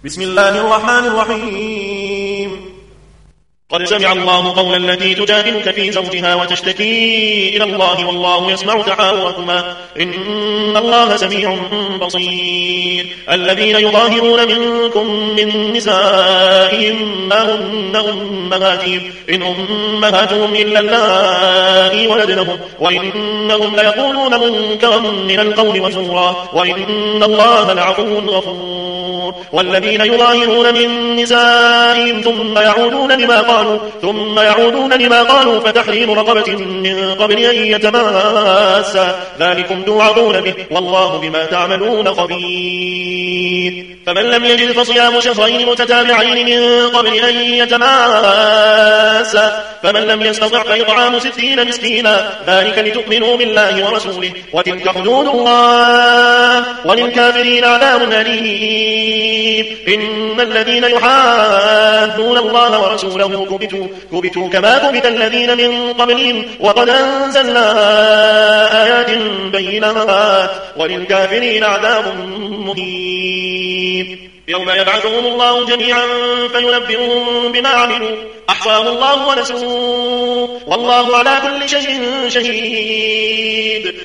بسم الله الرحمن الرحيم. قد سمع الله قول التي تجادلك في زوجها وتشتكي إلى الله والله يسمع تحاوركما إن الله سميع بصير. الذين يظاهرون منكم من نسائهم ما هن أمهاتهم إن أمهاتهم إلا اللائي ولدنهم وإنهم ليقولون منكرا من القول وزورا وإن الله لعفو غفور. والذين يظاهرون من نسائهم ثم يعودون لما قالوا فتحرير رقبة من قبل أن يتماسا ذلكم توعظون به والله بما تعملون خبير. فمن لم يجد فصيام شهرين متتابعين من قبل أن يتماسا فمن لم يستطع فإطعام 60 مسكينا ذلك لتؤمنوا بالله ورسوله وتلك حدود الله وللكافرين عذاب أليم. إن الذين يحادون الله ورسوله كبتوا كما كبت الذين من قبلهم وقد أنزلنا آيات بينات وللكافرين عذاب مهين. يوم يبعثهم الله جميعا فينبئهم بما عملوا أحصاه الله ونسوه والله على كل شيء شهيد.